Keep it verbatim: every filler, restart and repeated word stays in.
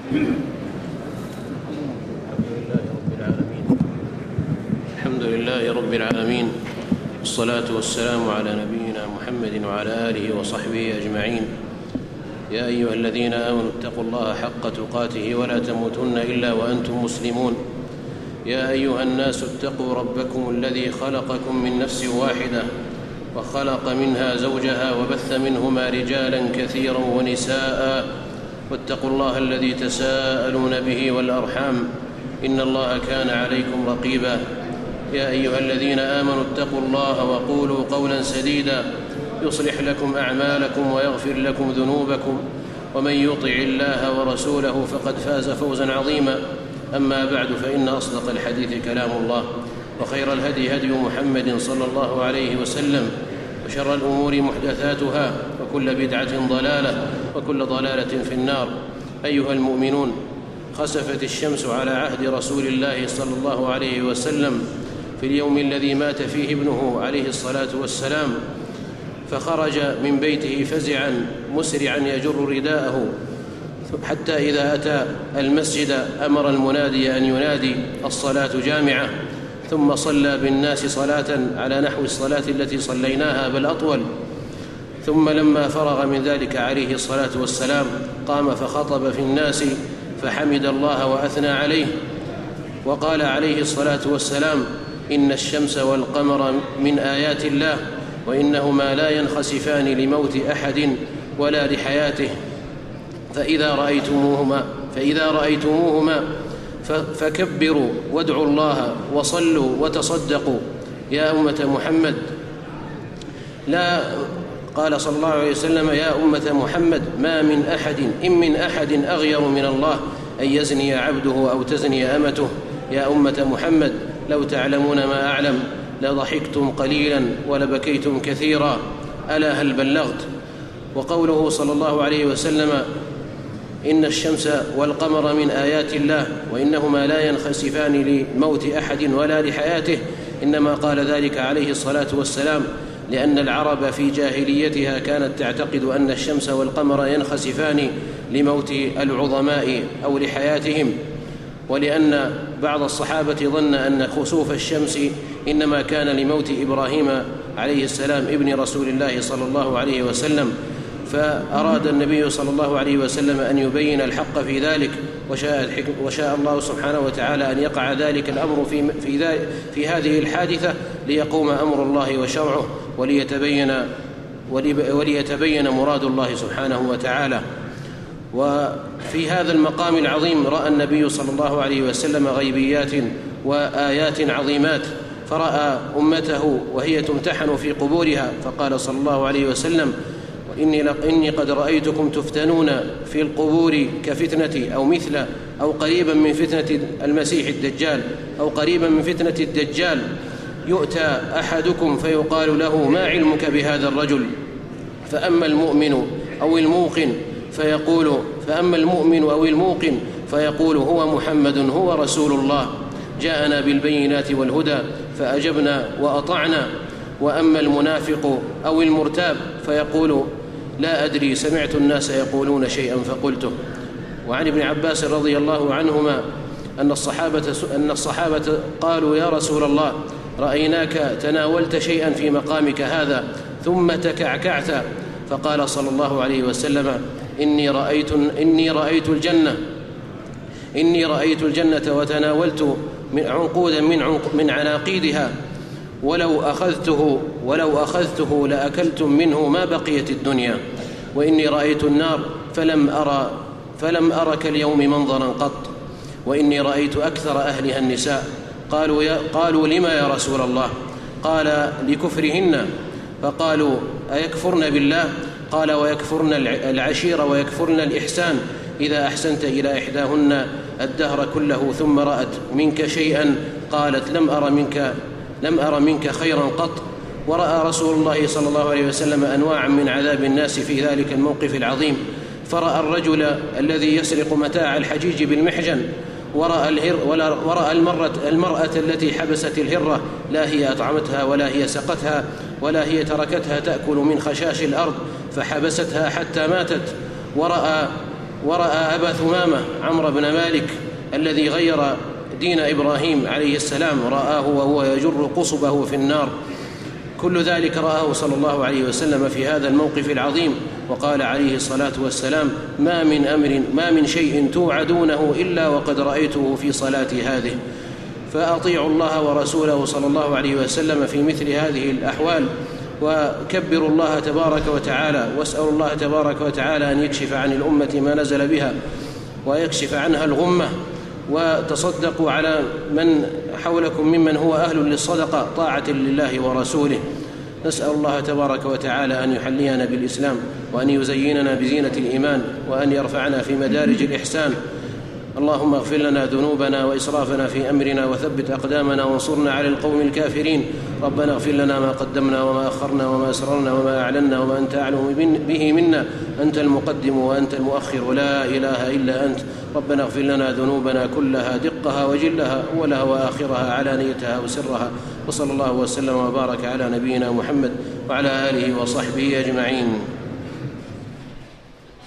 الحمد لله رب العالمين، والصلاة والسلام على نبينا محمد وعلى آله وصحبه أجمعين. يا أيها الذين آمنوا اتقوا الله حق تقاته ولا تموتن إلا وأنتم مسلمون. يا أيها الناس اتقوا ربكم الذي خلقكم من نفس واحدة وخلق منها زوجها وبث منهما رجالا كثيرا ونساء، واتقوا الله الذي تساءلون به والأرحام إن الله كان عليكم رقيبا. يا أيها الذين آمنوا اتقوا الله وقولوا قولا سديدا يصلح لكم أعمالكم ويغفر لكم ذنوبكم، ومن يطع الله ورسوله فقد فاز فوزا عظيما. أما بعد، فإن أصدق الحديث كلام الله، وخير الهدي هدي محمد صلى الله عليه وسلم، وشر الأمور محدثاتها، وكل بدعة ضلالة، وكل ضلالة في النار. أيها المؤمنون، خسفت الشمس على عهد رسول الله صلى الله عليه وسلم في اليوم الذي مات فيه ابنه عليه الصلاة والسلام، فخرج من بيته فزعا مسرعا يجر رداءه، حتى إذا أتى المسجد أمر المنادي أن ينادي الصلاة جامعة، ثم صلى بالناس صلاة على نحو الصلاة التي صليناها بل أطول. ثم لما فرغ من ذلك عليه الصلاة والسلام قام فخطب في الناس فحمد الله وأثنى عليه، وقال عليه الصلاة والسلام: إن الشمس والقمر من آيات الله، وإنهما لا ينخسفان لموت أحد ولا لحياته، فإذا رأيتموهما فإذا رأيتموهما فكبروا وادعوا الله وصلوا وتصدقوا. يا أمة محمد، لا قال صلى الله عليه وسلم: يا أمة محمد، ما من أحد إن من أحد أغير من الله أن يزني عبده أو تزني أمته. يا أمة محمد، لو تعلمون ما أعلم لضحكتم قليلا ولبكيتم كثيرا. ألا هل بلغت؟ وقوله صلى الله عليه وسلم: إن الشمس والقمر من آيات الله، وإنهما لا ينخسفان لموت أحد ولا لحياته، إنما قال ذلك عليه الصلاة والسلام لأن العرب في جاهليتها كانت تعتقد أن الشمس والقمر ينخسفان لموت العظماء أو لحياتهم، ولأن بعض الصحابة ظن أن خسوف الشمس إنما كان لموت إبراهيم عليه السلام ابن رسول الله صلى الله عليه وسلم، فأراد النبي صلى الله عليه وسلم أن يبين الحق في ذلك، وشاء, وشاء الله سبحانه وتعالى أن يقع ذلك الأمر في, في, في هذه الحادثة ليقوم أمر الله وشرعه وليتبين, وليتبين مراد الله سبحانه وتعالى. وفي هذا المقام العظيم رأى النبي صلى الله عليه وسلم غيبيات وآيات عظيمات، فرأى أمته وهي تمتحن في قبورها، فقال صلى الله عليه وسلم: إني, إني قد رأيتكم تفتنون في القبور كفتنتي، أو مثل أو قريبا من فتنة المسيح الدجال، أو قريبا من فتنة الدجال. يؤتى أحدكم فيقال له: ما علمك بهذا الرجل؟ فأما المؤمن أو الموقن فيقول فأما المؤمن أو الموقن فيقول: هو محمد، هو رسول الله، جاءنا بالبينات والهدى فأجبنا وأطعنا. وأما المنافق أو المرتاب فيقول: لا أدري، سمعت الناس يقولون شيئا فقلته. وعن ابن عباس رضي الله عنهما أن الصحابة, أن الصحابة قالوا: يا رسول الله، رأيناك تناولت شيئا في مقامك هذا ثم تكعكعت. فقال صلى الله عليه وسلم: إني رأيت, إني رأيت الجنة إني رأيت الجنة وتناولت من عنقودا من, عنق من عناقيدها، ولو أخذته, ولو أخذته لأكلتم منه ما بقيت الدنيا. وإني رأيت النار فلم أرى, فلم أر كاليوم منظرا قط، وإني رأيت أكثر أهلها النساء. قالوا, يا قالوا لما يا رسول الله؟ قال: لكفرهن. فقالوا: أيكفرن بالله؟ قال: ويكفرن العشير ويكفرن الإحسان. إذا أحسنت إلى إحداهن الدهر كله ثم رأت منك شيئا قالت: لم أر منك لم أر منك خيرا قط. ورأى رسول الله صلى الله عليه وسلم أنواعا من عذاب الناس في ذلك الموقف العظيم، فرأى الرجل الذي يسرق متاع الحجيج بالمحجن، ورأى, الهر ورأى المرة, المرأة التي حبست الهرة، لا هي أطعمتها ولا هي سقتها ولا هي تركتها تأكل من خشاش الأرض فحبستها حتى ماتت. ورأى ورأى أبا ثمامة عمرو بن مالك الذي غير دين إبراهيم عليه السلام، رآه وهو يجر قصبه في النار. كل ذلك رآه صلى الله عليه وسلم في هذا الموقف العظيم، وقال عليه الصلاة والسلام: ما من أمر ما من شيء توعدونه إلا وقد رأيته في صلاتي هذه. فأطيعوا الله ورسوله صلى الله عليه وسلم في مثل هذه الأحوال، وكبروا الله تبارك وتعالى، واسألوا الله تبارك وتعالى أن يكشف عن الأمة ما نزل بها ويكشف عنها الغمة، وتصدقوا على من حولكم ممن هو أهل للصدقة طاعة لله ورسوله. نسأل الله تبارك وتعالى أن يحلينا بالإسلام، وأن يزيننا بزينة الإيمان، وأن يرفعنا في مدارج الإحسان. اللهم اغفر لنا ذنوبنا وإسرافنا في أمرنا، وثبت أقدامنا، وانصرنا على القوم الكافرين. ربنا اغفر لنا ما قدمنا وما أخرنا وما أسررنا وما أعلنا وما أنت أعلم به منا، أنت المقدم وأنت المؤخر، لا إله إلا أنت. ربنا اغفر لنا ذنوبنا كلها، دقها وجلها، أولها وآخرها، علانيتها وسرها. وصلى الله وسلم وبارك على نبينا محمد وعلى آله وصحبه أجمعين.